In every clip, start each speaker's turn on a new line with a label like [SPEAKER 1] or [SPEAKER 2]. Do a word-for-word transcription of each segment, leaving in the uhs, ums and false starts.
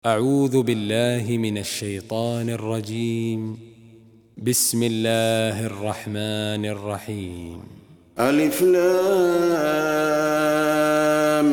[SPEAKER 1] أعوذ بالله من الشيطان الرجيم. بسم الله الرحمن الرحيم.
[SPEAKER 2] ألف لام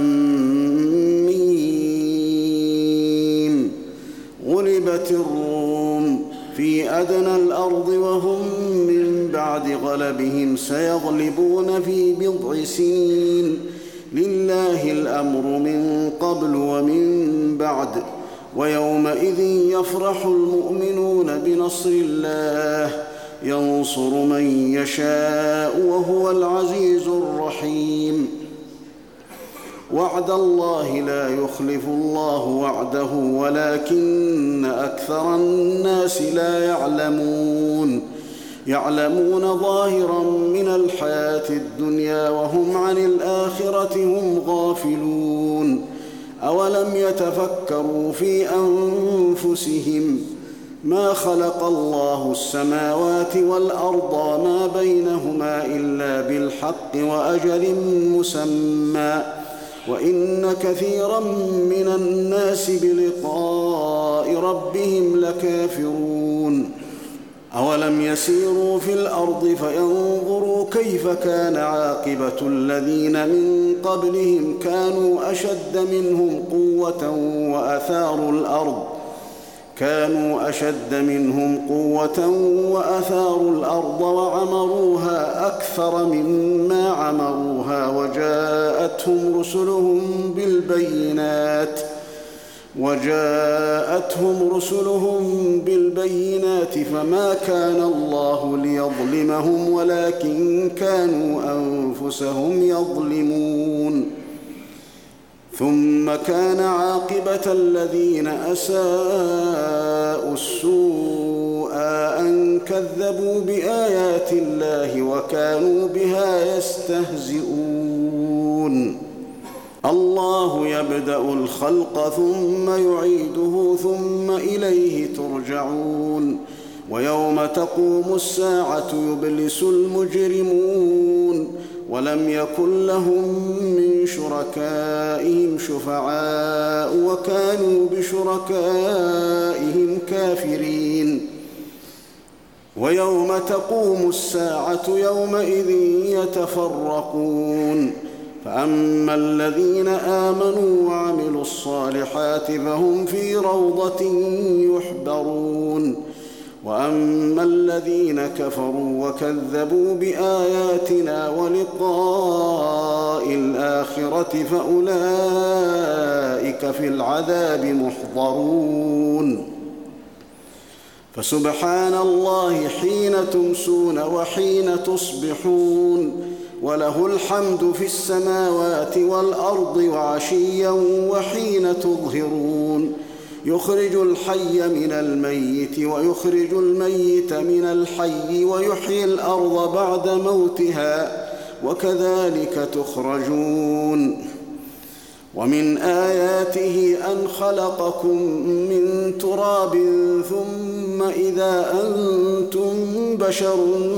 [SPEAKER 2] ميم. غلبت الروم في أدنى الأرض وهم من بعد غلبهم سيغلبون في بضع سنين. لله الأمر من قبل ومن بعد، ويومئذ يفرح المؤمنون بنصر الله ينصر من يشاء وهو العزيز الرحيم. وعد الله لا يخلف الله وعده ولكن أكثر الناس لا يعلمون يعلمون ظاهرا من الحياة الدنيا وهم عن الآخرة هم غافلون. أولم يتفكروا في أنفسهم ما خلق الله السماوات والأرض وما بينهما إلا بالحق وأجل مسمى، وإن كثيرا من الناس بلقاء ربهم لكافرون. أولم يسيروا في الأرض فينظروا كيف كان عاقبة الذين من قبلهم كانوا أشد منهم قوة وأثاروا الأرض كانوا أشد منهم قوة وأثاروا الأرض وعمروها أكثر مما عمروها وجاءتهم رسلهم بالبينات وجاءتهم رسلهم بالبينات فما كان الله ليظلمهم ولكن كانوا أنفسهم يظلمون. ثم كان عاقبة الذين أساءوا السوء أن كذبوا بآيات الله وكانوا بها يستهزئون. الله يبدأ الخلق ثم يعيده ثم إليه ترجعون. ويوم تقوم الساعة يبلس المجرمون ولم يكن لهم من شركائهم شفعاء وكانوا بشركائهم كافرين. ويوم تقوم الساعة يومئذ يتفرقون، فأما الذين آمنوا وعملوا الصالحات فهم في روضة يحبرون، وأما الذين كفروا وكذبوا بآياتنا ولقاء الآخرة فأولئك في العذاب محضرون. فسبحان الله حين تمسون وحين تصبحون، وله الحمد في السماوات والأرض وعشيا وحين تظهرون. يخرج الحي من الميت ويخرج الميت من الحي ويحيي الأرض بعد موتها وكذلك تخرجون. ومن آياته أن خلقكم من تراب ثم إذا أنتم بشر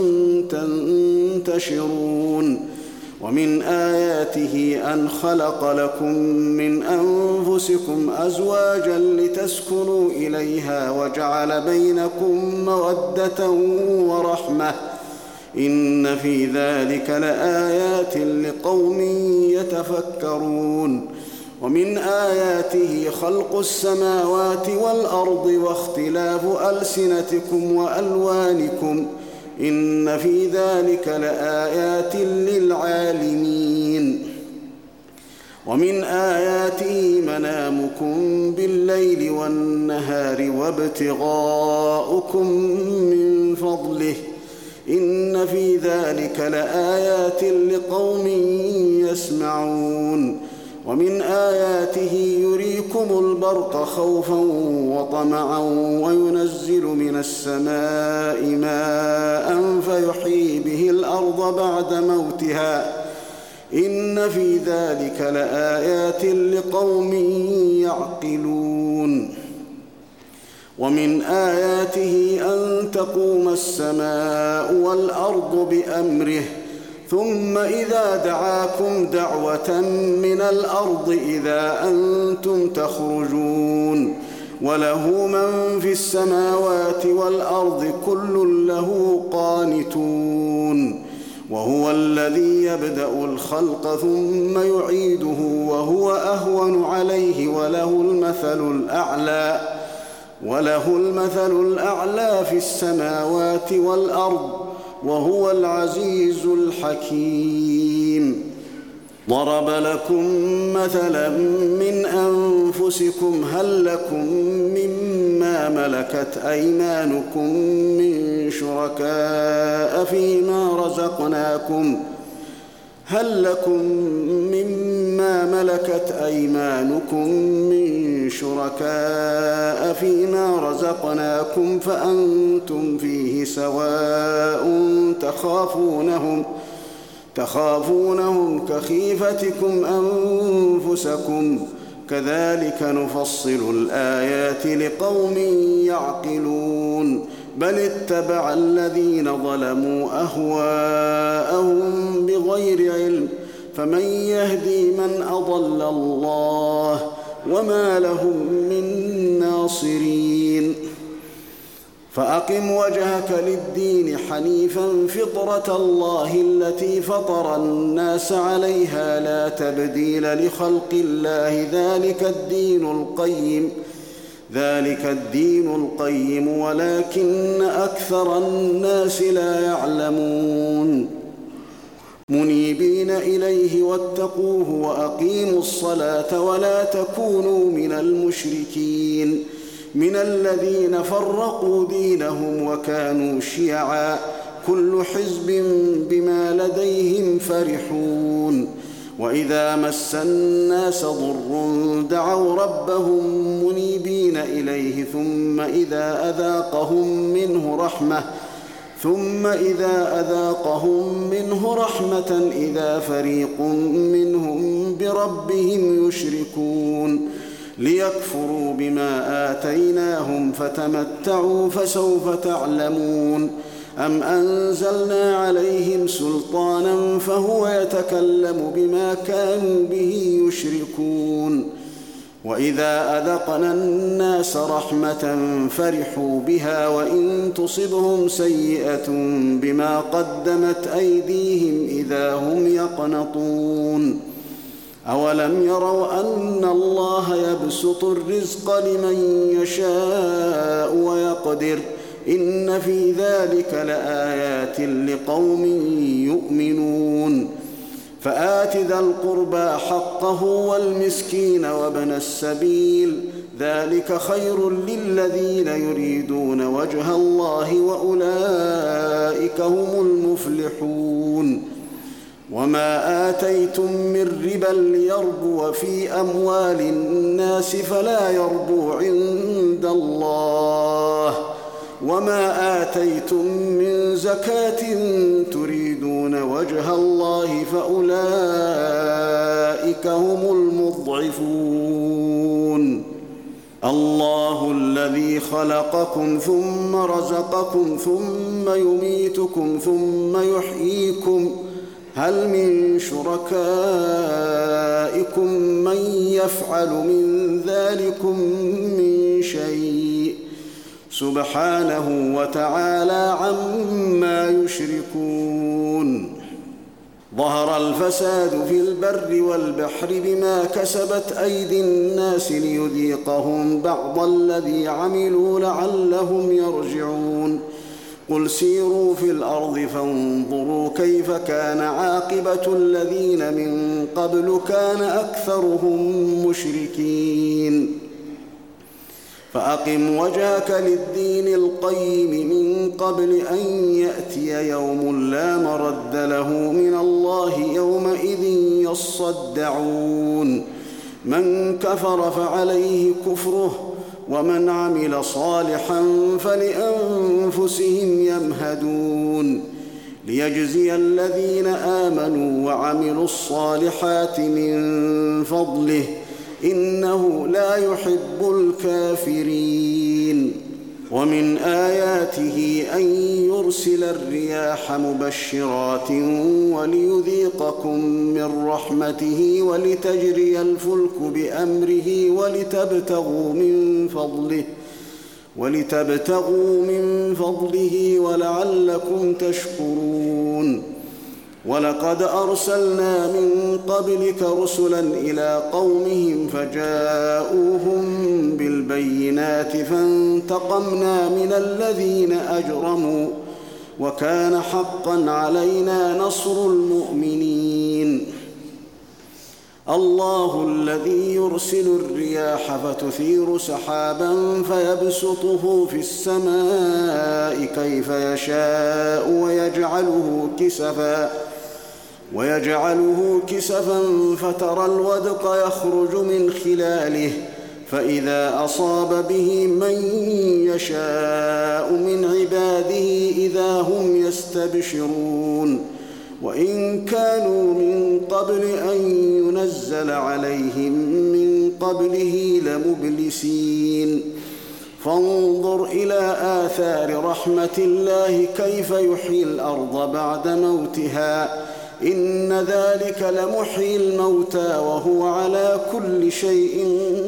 [SPEAKER 2] تنتشرون. ومن آياته أن خلق لكم من أنفسكم أزواجا لتسكنوا إليها وجعل بينكم مودة ورحمة، إن في ذلك لآيات لقوم يتفكرون. ومن آياته خلق السماوات والأرض واختلاف ألسنتكم وألوانكم، إن في ذلك لآيات للعالمين. ومن آياته منامكم بالليل والنهار وابتغاؤكم من فضله، إن في ذلك لآيات لقوم يسمعون. ومن آياته يريكم البرق خوفا وطمعا وينزل من السماء ماء فيحيي به الأرض بعد موتها، إن في ذلك لآيات لقوم يعقلون. ومن آياته أن تقوم السماء والأرض بأمره ثم إذا دعاكم دعوة من الأرض إذا أنتم تخرجون وله من في السماوات والأرض كل له قانتون وهو الذي يبدأ الخلق ثم يعيده وهو أهون عليه وله المثل الأعلى وله المثل الأعلى في السماوات والأرض وهو العزيز الحكيم. ضرب لكم مثلا من أنفسكم هل لكم مما ملكت أيمانكم من شركاء فيما رزقناكم هل لكم مما ملكت أيمانكم من شركاء فيما رزقناكم فأنتم فيه سواء تخافونهم تخافونهم كخيفتكم أنفسكم كذلك نفصل الآيات لقوم يعقلون. بل اتبع الذين ظلموا أهواءهم بغير علم فمن يهدي من أضل الله وما لهم من ناصرين. فأقم وجهك للدين حنيفا فطرة الله التي فطر الناس عليها لا تبديل لخلق الله ذلك الدين القيم ذلك الدين القيم ولكن أكثر الناس لا يعلمون. منيبين إليه واتقوه وأقيموا الصلاة ولا تكونوا من المشركين من الذين فرقوا دينهم وكانوا شيعا كل حزب بما لديهم فرحون. وإذا مس الناس ضر دعوا ربهم منيبين إليه ثم إذا أذاقهم منه رحمة ثم إذا أذاقهم منه رحمة إذا فريق منهم بربهم يشركون ليكفروا بما آتيناهم فتمتعوا فسوف تعلمون. أم أنزلنا عليهم سلطانا فهو يتكلم بما كانوا به يشركون. وإذا أذقنا الناس رحمة فرحوا بها وإن تصبهم سيئة بما قدمت أيديهم إذا هم يقنطون. أولم يروا أن الله يبسط الرزق لمن يشاء ويقدر إن في ذلك لآيات لقوم يؤمنون. فآت ذا القربى حقه والمسكين وابن السبيل ذلك خير للذين يريدون وجه الله وأولئك هم المفلحون. وما آتيتم من ربا ليربو في أموال الناس فلا يربو عند الله وما آتيتم من زكاة تريدون وجه الله فأولئك هم المضعفون. الله الذي خلقكم ثم رزقكم ثم يميتكم ثم يحييكم هل من شركائكم من يفعل من ذلكم من شيء سبحانه وتعالى عما يشركون. ظهر الفساد في البر والبحر بما كسبت أيدي الناس ليذيقهم بعض الذي عملوا لعلهم يرجعون. قل سيروا في الأرض فانظروا كيف كان عاقبة الذين من قبل كان أكثرهم مشركين. فأقم وجهك للدين القيم من قبل أن يأتي يوم لا مرد له من الله يومئذ يصدعون. من كفر فعليه كفره ومن عمل صالحا فلأنفسهم يمهدون ليجزي الذين آمنوا وعملوا الصالحات من فضله إنه لا يحب الكافرين. ومن آياته أن يرسل ليرسل الرياح مبشرات وليذيقكم من رحمته ولتجري الفلك بأمره ولتبتغوا من فضله ولتبتغوا من فضله ولعلكم تشكرون. ولقد أرسلنا من قبلك رسلا إلى قومهم فجاءوهم بالبينات فانتقمنا من الذين أجرموا وكان حقا علينا نصر المؤمنين. الله الذي يرسل الرياح فتثير سحابا فيبسطه في السماء كيف يشاء ويجعله كسفا ويجعله كسفا فترى الودق يخرج من خلاله فإذا أصاب به من يشاء من عباده إذا هم يستبشرون. وإن كانوا من قبل أن ينزل عليهم من قبله لمبلسين. فانظر إلى آثار رحمة الله كيف يحيي الأرض بعد موتها إن ذلك لمحيي الموتى وهو على كل شيء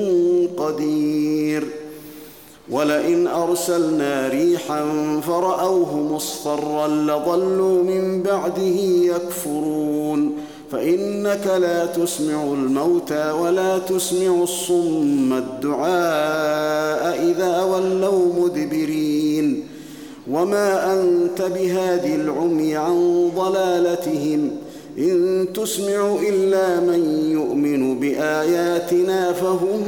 [SPEAKER 2] قدير. ولئن أرسلنا ريحا فرأوه مصفرا لظلوا من بعده يكفرون. فإنك لا تسمع الموتى ولا تسمع الصم الدعاء إذا ولوا مدبرين. وما أنت بهادي العمي عن ضلالتهم إن تسمع إلا من يؤمن بآياتنا فهم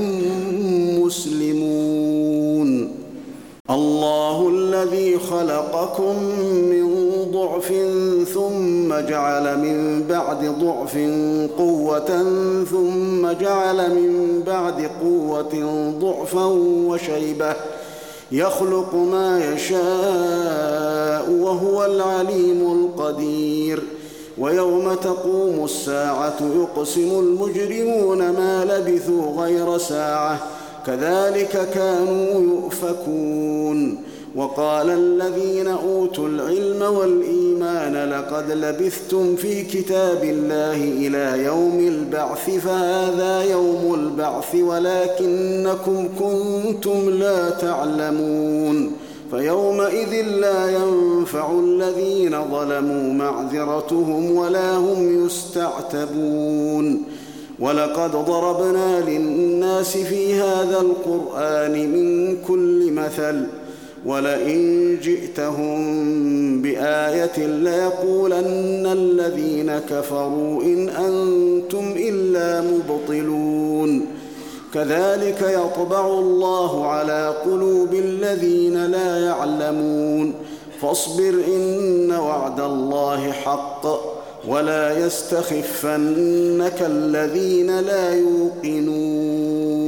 [SPEAKER 2] مسلمون. الله الذي خلقكم من ضعف ثم جعل من بعد ضعف قوة ثم جعل من بعد قوة ضعفا وشيبة يخلق ما يشاء وهو العليم القدير. ويوم تقوم الساعة يقسم المجرمون ما لبثوا غير ساعة كذلك كانوا يؤفكون. وقال الذين أوتوا العلم والإيمان لقد لبثتم في كتاب الله إلى يوم البعث فهذا يوم البعث ولكنكم كنتم لا تعلمون. فيومئذ لا ينفع الذين ظلموا معذرتهم ولا هم يستعتبون. ولقد ضربنا للناس في هذا القرآن من كل مثل ولئن جئتهم بآية ليقولن الذين كفروا إن أنتم إلا مبطلون. كذلك يطبع الله على قلوب الذين لا يعلمون. فاصبر إن وعد الله حق ولا يستخفنك الذين لا يوقنون.